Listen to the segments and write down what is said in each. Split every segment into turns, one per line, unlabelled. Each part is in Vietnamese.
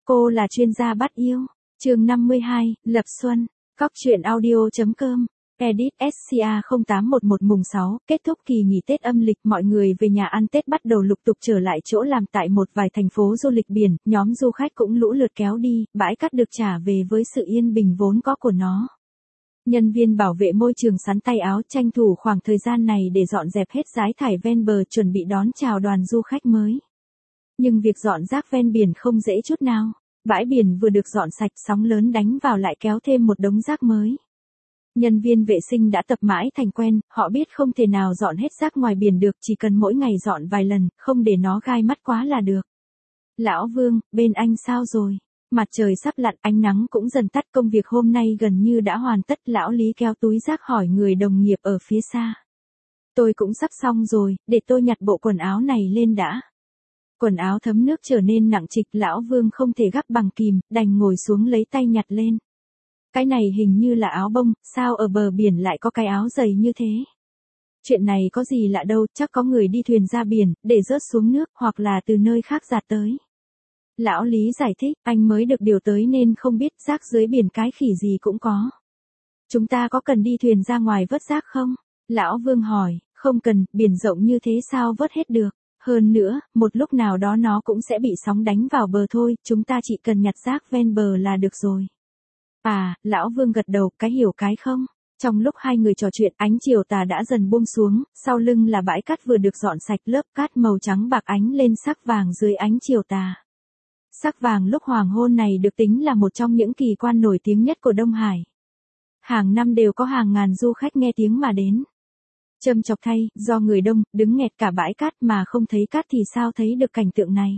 Cô là chuyên gia bắt yêu. Chương 52, Lập Xuân. Cóc truyện audio.com. Edit SCA 0811 mùng 6, kết thúc kỳ nghỉ Tết âm lịch, mọi người về nhà ăn Tết bắt đầu lục tục trở lại chỗ làm tại một vài thành phố du lịch biển, nhóm du khách cũng lũ lượt kéo đi, bãi cát được trả về với sự yên bình vốn có của nó. Nhân viên bảo vệ môi trường sắn tay áo tranh thủ khoảng thời gian này để dọn dẹp hết rác thải ven bờ chuẩn bị đón chào đoàn du khách mới. Nhưng việc dọn rác ven biển không dễ chút nào. Bãi biển vừa được dọn sạch, sóng lớn đánh vào lại kéo thêm một đống rác mới. Nhân viên vệ sinh đã tập mãi thành quen, họ biết không thể nào dọn hết rác ngoài biển được, chỉ cần mỗi ngày dọn vài lần, không để nó gai mắt quá là được. Lão Vương, bên anh sao rồi? Mặt trời sắp lặn, ánh nắng cũng dần tắt, công việc hôm nay gần như đã hoàn tất. Lão Lý kéo túi rác hỏi người đồng nghiệp ở phía xa. Tôi cũng sắp xong rồi, để tôi nhặt bộ quần áo này lên đã. Quần áo thấm nước trở nên nặng trịch, Lão Vương không thể gắp bằng kìm, đành ngồi xuống lấy tay nhặt lên. Cái này hình như là áo bông, sao ở bờ biển lại có cái áo dày như thế? Chuyện này có gì lạ đâu, chắc có người đi thuyền ra biển, để rớt xuống nước, hoặc là từ nơi khác dạt tới. Lão Lý giải thích, anh mới được điều tới nên không biết rác dưới biển cái khỉ gì cũng có. Chúng ta có cần đi thuyền ra ngoài vớt rác không? Lão Vương hỏi, không cần, biển rộng như thế sao vớt hết được. Hơn nữa, một lúc nào đó nó cũng sẽ bị sóng đánh vào bờ thôi, chúng ta chỉ cần nhặt rác ven bờ là được rồi. À, Lão Vương gật đầu, cái hiểu cái không. Trong lúc hai người trò chuyện, ánh chiều tà đã dần buông xuống, sau lưng là bãi cát vừa được dọn sạch, lớp cát màu trắng bạc ánh lên sắc vàng dưới ánh chiều tà. Sắc vàng lúc hoàng hôn này được tính là một trong những kỳ quan nổi tiếng nhất của Đông Hải. Hàng năm đều có hàng ngàn du khách nghe tiếng mà đến. Châm chọc thay, do người đông, đứng nghẹt cả bãi cát mà không thấy cát thì sao thấy được cảnh tượng này.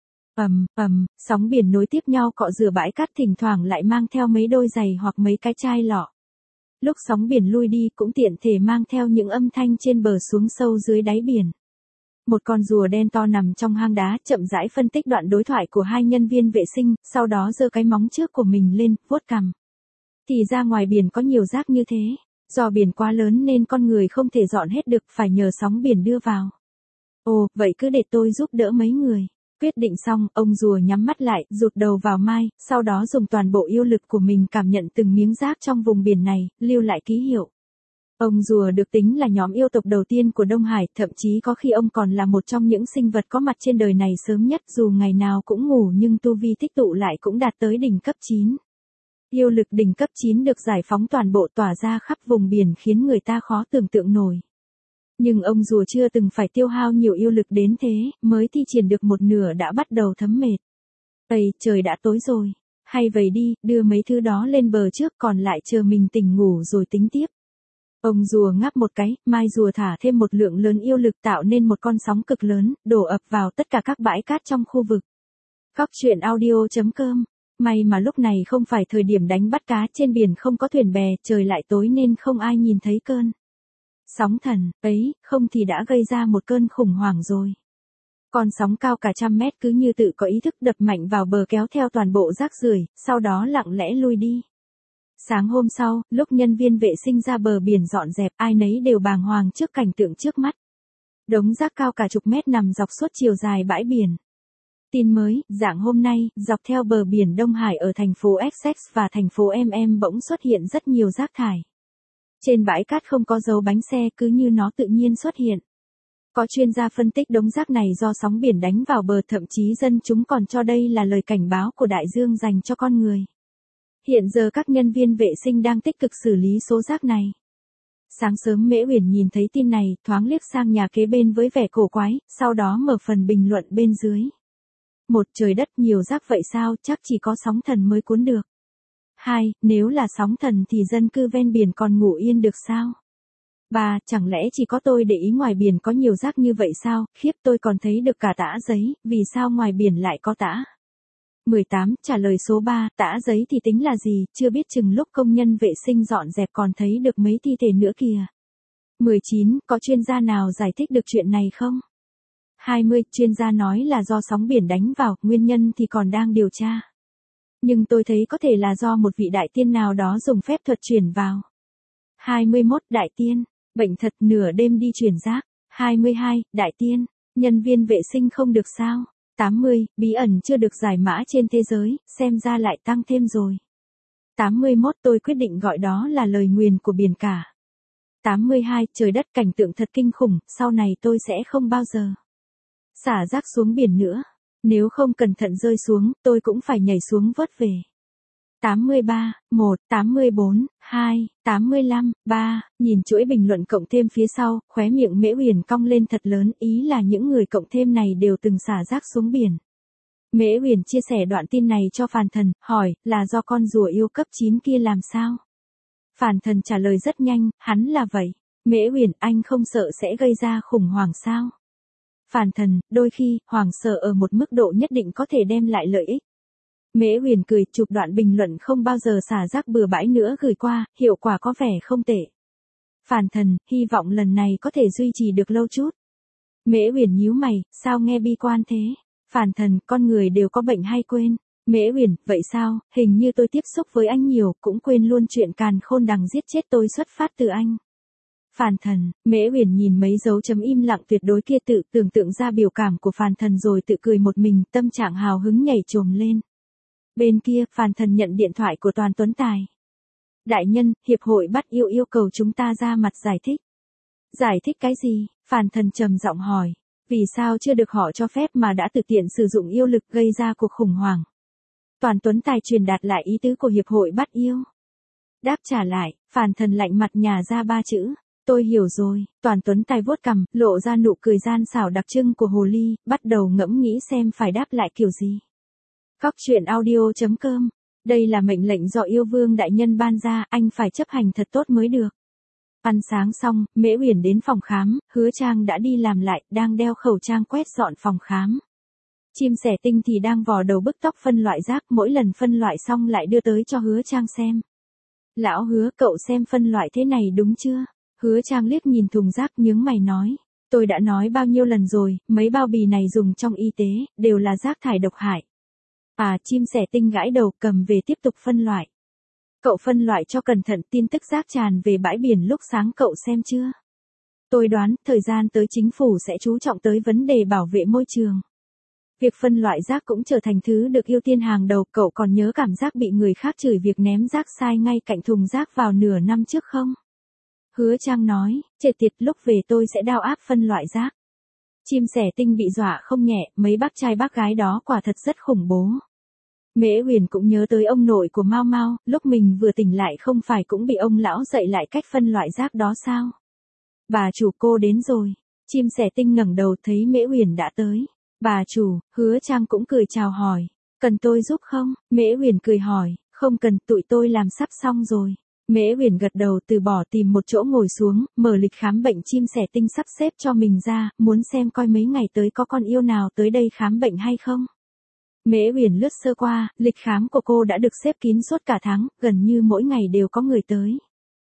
Sóng biển nối tiếp nhau cọ rửa bãi cát, thỉnh thoảng lại mang theo mấy đôi giày hoặc mấy cái chai lọ. Lúc sóng biển lui đi cũng tiện thể mang theo những âm thanh trên bờ xuống sâu dưới đáy biển. Một con rùa đen to nằm trong hang đá, chậm rãi phân tích đoạn đối thoại của hai nhân viên vệ sinh, sau đó giơ cái móng trước của mình lên, vuốt cằm. Thì ra ngoài biển có nhiều rác như thế. Do biển quá lớn nên con người không thể dọn hết được, phải nhờ sóng biển đưa vào. Ồ, vậy cứ để tôi giúp đỡ mấy người. Quyết định xong, ông rùa nhắm mắt lại, rụt đầu vào mai, sau đó dùng toàn bộ yêu lực của mình cảm nhận từng miếng rác trong vùng biển này, lưu lại ký hiệu. Ông rùa được tính là nhóm yêu tộc đầu tiên của Đông Hải, thậm chí có khi ông còn là một trong những sinh vật có mặt trên đời này sớm nhất, dù ngày nào cũng ngủ nhưng tu vi tích tụ lại cũng đạt tới đỉnh cấp 9. Yêu lực đỉnh cấp 9 được giải phóng toàn bộ tỏa ra khắp vùng biển khiến người ta khó tưởng tượng nổi. Nhưng ông rùa chưa từng phải tiêu hao nhiều yêu lực đến thế, mới thi triển được một nửa đã bắt đầu thấm mệt. Ây, trời đã tối rồi. Hay vậy đi, đưa mấy thứ đó lên bờ trước, còn lại chờ mình tỉnh ngủ rồi tính tiếp. Ông rùa ngáp một cái, mai rùa thả thêm một lượng lớn yêu lực tạo nên một con sóng cực lớn, đổ ập vào tất cả các bãi cát trong khu vực. Cóc truyện audio.com. May mà lúc này không phải thời điểm đánh bắt cá, trên biển không có thuyền bè, trời lại tối nên không ai nhìn thấy cơn sóng thần ấy, không thì đã gây ra một cơn khủng hoảng rồi. Con sóng cao cả trăm mét cứ như tự có ý thức đập mạnh vào bờ kéo theo toàn bộ rác rưởi, sau đó lặng lẽ lui đi. Sáng hôm sau, lúc nhân viên vệ sinh ra bờ biển dọn dẹp, ai nấy đều bàng hoàng trước cảnh tượng trước mắt. Đống rác cao cả chục mét nằm dọc suốt chiều dài bãi biển. Tin mới, dạng hôm nay, dọc theo bờ biển Đông Hải ở thành phố Essex và thành phố bỗng xuất hiện rất nhiều rác thải. Trên bãi cát không có dấu bánh xe, cứ như nó tự nhiên xuất hiện. Có chuyên gia phân tích đống rác này do sóng biển đánh vào bờ, thậm chí dân chúng còn cho đây là lời cảnh báo của đại dương dành cho con người. Hiện giờ các nhân viên vệ sinh đang tích cực xử lý số rác này. Sáng sớm Mễ Uyển nhìn thấy tin này, thoáng liếc sang nhà kế bên với vẻ cổ quái, sau đó mở phần bình luận bên dưới. Một, trời đất, nhiều rác vậy sao, chắc chỉ có sóng thần mới cuốn được. 2, nếu là sóng thần thì dân cư ven biển còn ngủ yên được sao? 3, chẳng lẽ chỉ có tôi để ý ngoài biển có nhiều rác như vậy sao, khiếp, tôi còn thấy được cả tã giấy, vì sao ngoài biển lại có tã? 18, trả lời số 3, tã giấy thì tính là gì, chưa biết chừng lúc công nhân vệ sinh dọn dẹp còn thấy được mấy thi thể nữa kìa. 19, có chuyên gia nào giải thích được chuyện này không? 20, chuyên gia nói là do sóng biển đánh vào, nguyên nhân thì còn đang điều tra. Nhưng tôi thấy có thể là do một vị đại tiên nào đó dùng phép thuật chuyển vào. 21, đại tiên, bệnh thật nửa đêm đi chuyển rác. 22, đại tiên, nhân viên vệ sinh không được sao? 80, bí ẩn chưa được giải mã trên thế giới, xem ra lại tăng thêm rồi. 81, tôi quyết định gọi đó là lời nguyền của biển cả. 82, trời đất cảnh tượng thật kinh khủng, sau này tôi sẽ không bao giờ xả rác xuống biển nữa. Nếu không cẩn thận rơi xuống, tôi cũng phải nhảy xuống vớt về. 83, 1, 84, 2, 85, 3, nhìn chuỗi bình luận cộng thêm phía sau, khóe miệng Mễ Uyển cong lên thật lớn, ý là những người cộng thêm này đều từng xả rác xuống biển. Mễ Uyển chia sẻ đoạn tin này cho Phàn Thần, hỏi, là do con rùa yêu cấp 9 kia làm sao? Phàn Thần trả lời rất nhanh, hắn là vậy. Mễ Uyển, anh không sợ sẽ gây ra khủng hoảng sao? Phàn Thần, đôi khi, hoảng sợ ở một mức độ nhất định có thể đem lại lợi ích. Mễ Uyển cười, chụp đoạn bình luận không bao giờ xả rác bừa bãi nữa gửi qua, hiệu quả có vẻ không tệ. Phàn Thần, hy vọng lần này có thể duy trì được lâu chút. Mễ Uyển nhíu mày, sao nghe bi quan thế? Phàn Thần, con người đều có bệnh hay quên. Mễ Uyển, vậy sao, hình như tôi tiếp xúc với anh nhiều, cũng quên luôn chuyện càn khôn đằng giết chết tôi xuất phát từ anh. Phàn Thần, Mễ Uyển nhìn mấy dấu chấm im lặng tuyệt đối kia, tự tưởng tượng ra biểu cảm của Phàn Thần rồi tự cười một mình, tâm trạng hào hứng nhảy trồm lên. Bên kia, Phàn Thần nhận điện thoại của Toàn Tuấn Tài. Đại nhân, hiệp hội bắt yêu yêu cầu chúng ta ra mặt giải thích. Giải thích cái gì? Phàn Thần trầm giọng hỏi. Vì sao chưa được họ cho phép mà đã thực tiện sử dụng yêu lực gây ra cuộc khủng hoảng? Toàn Tuấn Tài truyền đạt lại ý tứ của hiệp hội bắt yêu. Đáp trả lại, Phàn Thần lạnh mặt nhả ra 3 chữ. Tôi hiểu rồi. Toàn Tuấn Tài vuốt cằm, lộ ra nụ cười gian xảo đặc trưng của hồ ly, bắt đầu ngẫm nghĩ xem phải đáp lại kiểu gì. Góc truyện audio.com. Đây là mệnh lệnh do yêu vương đại nhân ban ra, anh phải chấp hành thật tốt mới được. Ăn sáng xong, Mễ Uyển đến phòng khám, Hứa Trang đã đi làm lại, đang đeo khẩu trang quét dọn phòng khám. Chim sẻ tinh thì đang vò đầu bứt tóc phân loại rác, mỗi lần phân loại xong lại đưa tới cho Hứa Trang xem. Lão Hứa, cậu xem phân loại thế này đúng chưa? Hứa Trang liếc nhìn thùng rác nhướng mày nói. Tôi đã nói bao nhiêu lần rồi, mấy bao bì này dùng trong y tế, đều là rác thải độc hại. À, chim sẻ tinh gãi đầu, cầm về tiếp tục phân loại. Cậu phân loại cho cẩn thận, tin tức rác tràn về bãi biển lúc sáng cậu xem chưa? Tôi đoán, thời gian tới chính phủ sẽ chú trọng tới vấn đề bảo vệ môi trường. Việc phân loại rác cũng trở thành thứ được ưu tiên hàng đầu, cậu còn nhớ cảm giác bị người khác chửi việc ném rác sai ngay cạnh thùng rác vào nửa năm trước không? Hứa Trang nói, chết tiệt, lúc về tôi sẽ đao áp phân loại rác. Chim sẻ tinh bị dọa không nhẹ, mấy bác trai bác gái đó quả thật rất khủng bố. Mễ Uyển cũng nhớ tới ông nội của Mao Mao, lúc mình vừa tỉnh lại không phải cũng bị ông lão dạy lại cách phân loại rác đó sao? Bà chủ, cô đến rồi. Chim sẻ tinh ngẩng đầu thấy Mễ Uyển đã tới. Bà chủ, Hứa Trang cũng cười chào hỏi. Cần tôi giúp không? Mễ Uyển cười hỏi, không cần, tụi tôi làm sắp xong rồi. Mễ Uyển gật đầu, từ bỏ tìm một chỗ ngồi xuống, mở lịch khám bệnh. Chim sẻ tinh sắp xếp cho mình ra, muốn xem coi mấy ngày tới có con yêu nào tới đây khám bệnh hay không. Mễ Uyển lướt sơ qua, lịch khám của cô đã được xếp kín suốt cả tháng, gần như mỗi ngày đều có người tới.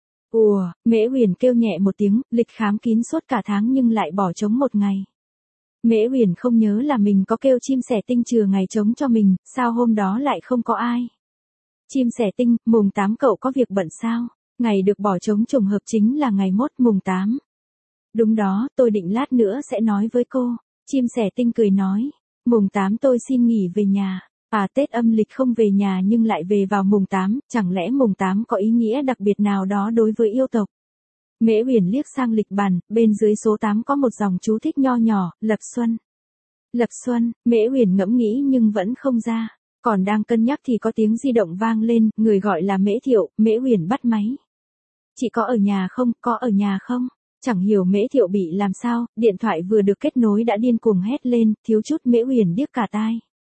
Ùa, Mễ Uyển kêu nhẹ một tiếng, lịch khám kín suốt cả tháng nhưng lại bỏ trống một ngày. Mễ Uyển không nhớ là mình có kêu chim sẻ tinh chừa ngày trống cho mình, sao hôm đó lại không có ai. Chim sẻ tinh, mùng 8 cậu có việc bận sao? Ngày được bỏ trống trùng hợp chính là ngày mốt mùng 8. Đúng đó, tôi định lát nữa sẽ nói với cô. Chim sẻ tinh cười nói. Mùng 8 tôi xin nghỉ về nhà. À, Tết âm lịch không về nhà nhưng lại về vào mùng 8, chẳng lẽ mùng 8 có ý nghĩa đặc biệt nào đó đối với yêu tộc? Mễ Uyển liếc sang lịch bàn, bên dưới số 8 có một dòng chú thích nho nhỏ, Lập Xuân. Lập Xuân, Mễ Uyển ngẫm nghĩ nhưng vẫn không ra. Còn đang cân nhắc thì có tiếng di động vang lên, người gọi là Mễ Thiệu. Mễ Uyển bắt máy. Chị có ở nhà không, có ở nhà không? Chẳng hiểu Mễ Thiệu bị làm sao, điện thoại vừa được kết nối đã điên cuồng hét lên, thiếu chút Mễ Uyển điếc cả tai.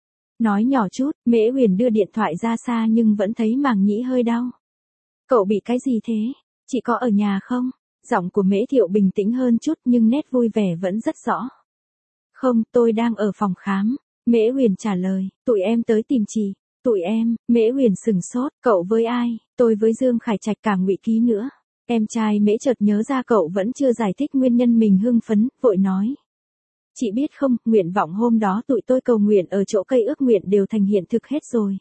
Nói nhỏ chút, Mễ Uyển đưa điện thoại ra xa nhưng vẫn thấy màng nhĩ hơi đau. Cậu bị cái gì thế? Chị có ở nhà không? Giọng của Mễ Thiệu bình tĩnh hơn chút nhưng nét vui vẻ vẫn rất rõ. Không, tôi đang ở phòng khám. Mễ Uyển trả lời, tụi em tới tìm chị. Tụi em, Mễ Uyển sừng sốt, cậu với ai? Tôi với Dương Khải Trạch cả Ngụy Ký nữa. Em trai Mễ chợt nhớ ra cậu vẫn chưa giải thích nguyên nhân mình hưng phấn, vội nói. Chị biết không, nguyện vọng hôm đó tụi tôi cầu nguyện ở chỗ cây ước nguyện đều thành hiện thực hết rồi.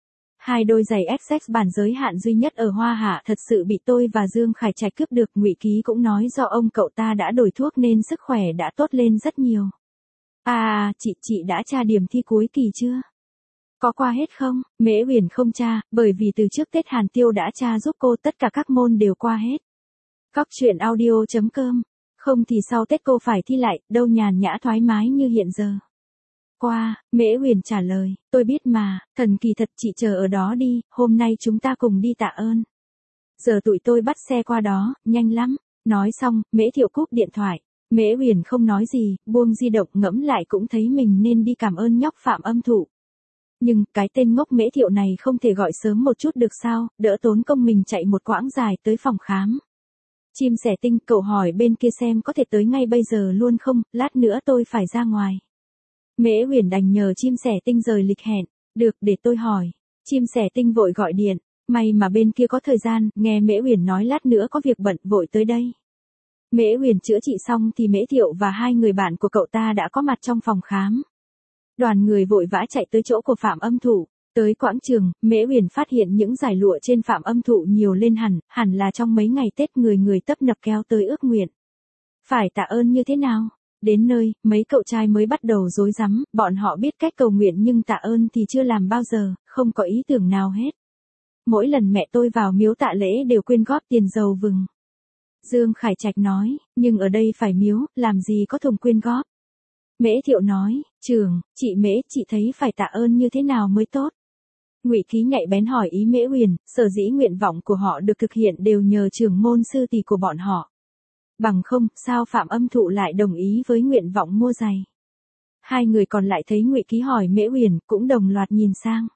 2 đôi giày XX bản giới hạn duy nhất ở Hoa Hạ thật sự bị tôi và Dương Khải Trạch cướp được. Ngụy Ký cũng nói do ông cậu ta đã đổi thuốc nên sức khỏe đã tốt lên rất nhiều. Chị đã tra điểm thi cuối kỳ chưa? Có qua hết không? Mễ Huyền không tra, bởi vì từ trước Tết Hàn Tiêu đã tra giúp cô tất cả các môn đều qua hết. Cóc truyện audio.com. Không thì sau Tết cô phải thi lại, đâu nhàn nhã thoải mái như hiện giờ. Qua, Mễ Huyền trả lời, tôi biết mà, thần kỳ thật, chị chờ ở đó đi, hôm nay chúng ta cùng đi tạ ơn. Giờ tụi tôi bắt xe qua đó, nhanh lắm. Nói xong, Mễ Thiệu cúp điện thoại. Mễ Huyền không nói gì, buông di động ngẫm lại cũng thấy mình nên đi cảm ơn nhóc Phạm Âm Thụ. Nhưng, cái tên ngốc Mễ Thiệu này không thể gọi sớm một chút được sao, đỡ tốn công mình chạy một quãng dài tới phòng khám. Chim sẻ tinh, cậu hỏi bên kia xem có thể tới ngay bây giờ luôn không, lát nữa tôi phải ra ngoài. Mễ Huyền đành nhờ chim sẻ tinh rời lịch hẹn, được để tôi hỏi. Chim sẻ tinh vội gọi điện, may mà bên kia có thời gian, nghe Mễ Huyền nói lát nữa có việc bận vội tới đây. Mễ Huyền chữa trị xong thì Mễ Thiệu và hai người bạn của cậu ta đã có mặt trong phòng khám. Đoàn người vội vã chạy tới chỗ của Phạm Âm Thụ. Tới quảng trường, Mễ Huyền phát hiện những dải lụa trên Phạm Âm Thụ nhiều lên hẳn là trong mấy ngày Tết người tấp nập kéo tới ước nguyện. Phải tạ ơn như thế nào? Đến nơi, mấy cậu trai mới bắt đầu rối rắm, bọn họ biết cách cầu nguyện nhưng tạ ơn thì chưa làm bao giờ, không có ý tưởng nào hết. Mỗi lần mẹ tôi vào miếu tạ lễ đều quyên góp tiền dầu vừng. Dương Khải Trạch nói, nhưng ở đây phải miếu, làm gì có thùng quyên góp. Mễ Thiệu nói, trưởng, chị Mễ, chị thấy phải tạ ơn như thế nào mới tốt. Ngụy Ký nhạy bén hỏi ý Mễ Huyền, sở dĩ nguyện vọng của họ được thực hiện đều nhờ trưởng môn sư tỷ của bọn họ. Bằng không, sao Phạm Âm Thụ lại đồng ý với nguyện vọng mua giày? Hai người còn lại thấy Ngụy Ký hỏi Mễ Huyền, cũng đồng loạt nhìn sang.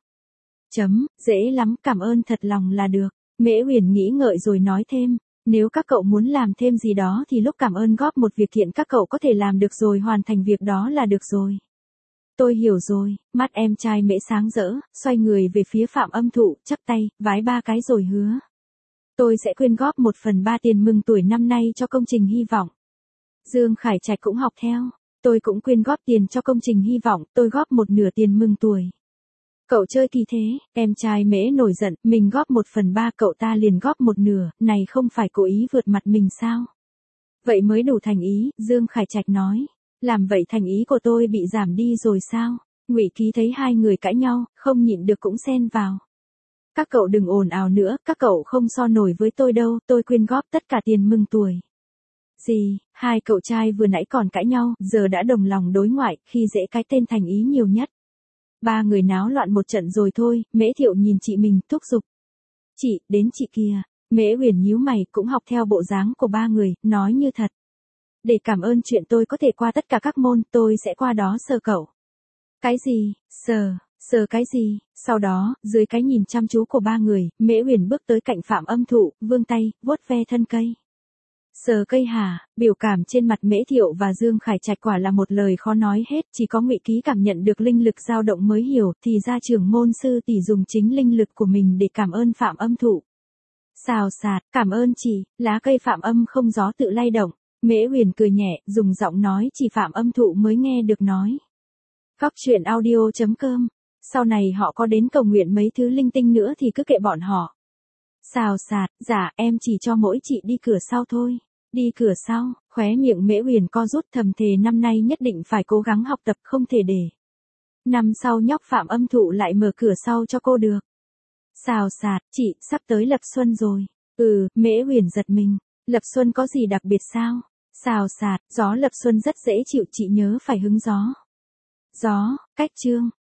Dễ lắm, cảm ơn thật lòng là được. Mễ Huyền nghĩ ngợi rồi nói thêm, nếu các cậu muốn làm thêm gì đó thì lúc cảm ơn góp một việc thiện các cậu có thể làm được rồi, hoàn thành việc đó là được rồi. Tôi hiểu rồi, mắt em trai Mễ sáng rỡ, xoay người về phía Phạm Âm Thụ, chắp tay, vái ba cái rồi hứa. Tôi sẽ quyên góp 1/3 tiền mừng tuổi năm nay cho công trình hy vọng. Dương Khải Trạch cũng học theo. Tôi cũng quyên góp tiền cho công trình hy vọng, tôi góp 1/2 tiền mừng tuổi. Cậu chơi kỳ thế, em trai Mễ nổi giận, mình góp 1/3 cậu ta liền góp 1/2, này không phải cố ý vượt mặt mình sao? Vậy mới đủ thành ý, Dương Khải Trạch nói. Làm vậy thành ý của tôi bị giảm đi rồi sao? Ngụy Ký thấy hai người cãi nhau, không nhịn được cũng xen vào. Các cậu đừng ồn ào nữa, các cậu không so nổi với tôi đâu, tôi quyên góp tất cả tiền mừng tuổi. Gì, hai cậu trai vừa nãy còn cãi nhau, giờ đã đồng lòng đối ngoại, khi dễ cái tên thành ý nhiều nhất. Ba người náo loạn một trận rồi thôi, Mễ Thiệu nhìn chị mình, thúc giục. Chị, đến chị kìa. Mễ Huyền nhíu mày, cũng học theo bộ dáng của ba người, nói như thật. Để cảm ơn chuyện tôi có thể qua tất cả các môn, tôi sẽ qua đó sờ cậu. Cái gì, sờ cái gì? Sau đó, dưới cái nhìn chăm chú của ba người, Mễ Huyền bước tới cạnh Phạm Âm Thụ, vươn tay, vuốt ve thân cây. Sờ cây hả? Biểu cảm trên mặt Mễ Thiệu và Dương Khải Trạch quả là một lời khó nói hết, chỉ có Ngụy Ký cảm nhận được linh lực dao động mới hiểu, thì ra trưởng môn sư tỷ dùng chính linh lực của mình để cảm ơn Phạm Âm Thụ. Xào xạc, cảm ơn chị, lá cây Phạm Âm không gió tự lay động. Mễ Huyền cười nhẹ, dùng giọng nói chỉ Phạm Âm Thụ mới nghe được nói. Cóc truyện audio.com. Sau này họ có đến cầu nguyện mấy thứ linh tinh nữa thì cứ kệ bọn họ. Xào xạc, dạ em chỉ cho mỗi chị đi cửa sau thôi. Đi cửa sau, khóe miệng Mễ Huyền co rút, thầm thề năm nay nhất định phải cố gắng học tập, không thể để năm sau nhóc Phạm Âm Thụ lại mở cửa sau cho cô được. Xào xạc, chị, sắp tới lập xuân rồi. Mễ Huyền giật mình. Lập xuân có gì đặc biệt sao? Xào xạc, gió lập xuân rất dễ chịu, chị nhớ phải hứng gió. Gió, cách chương.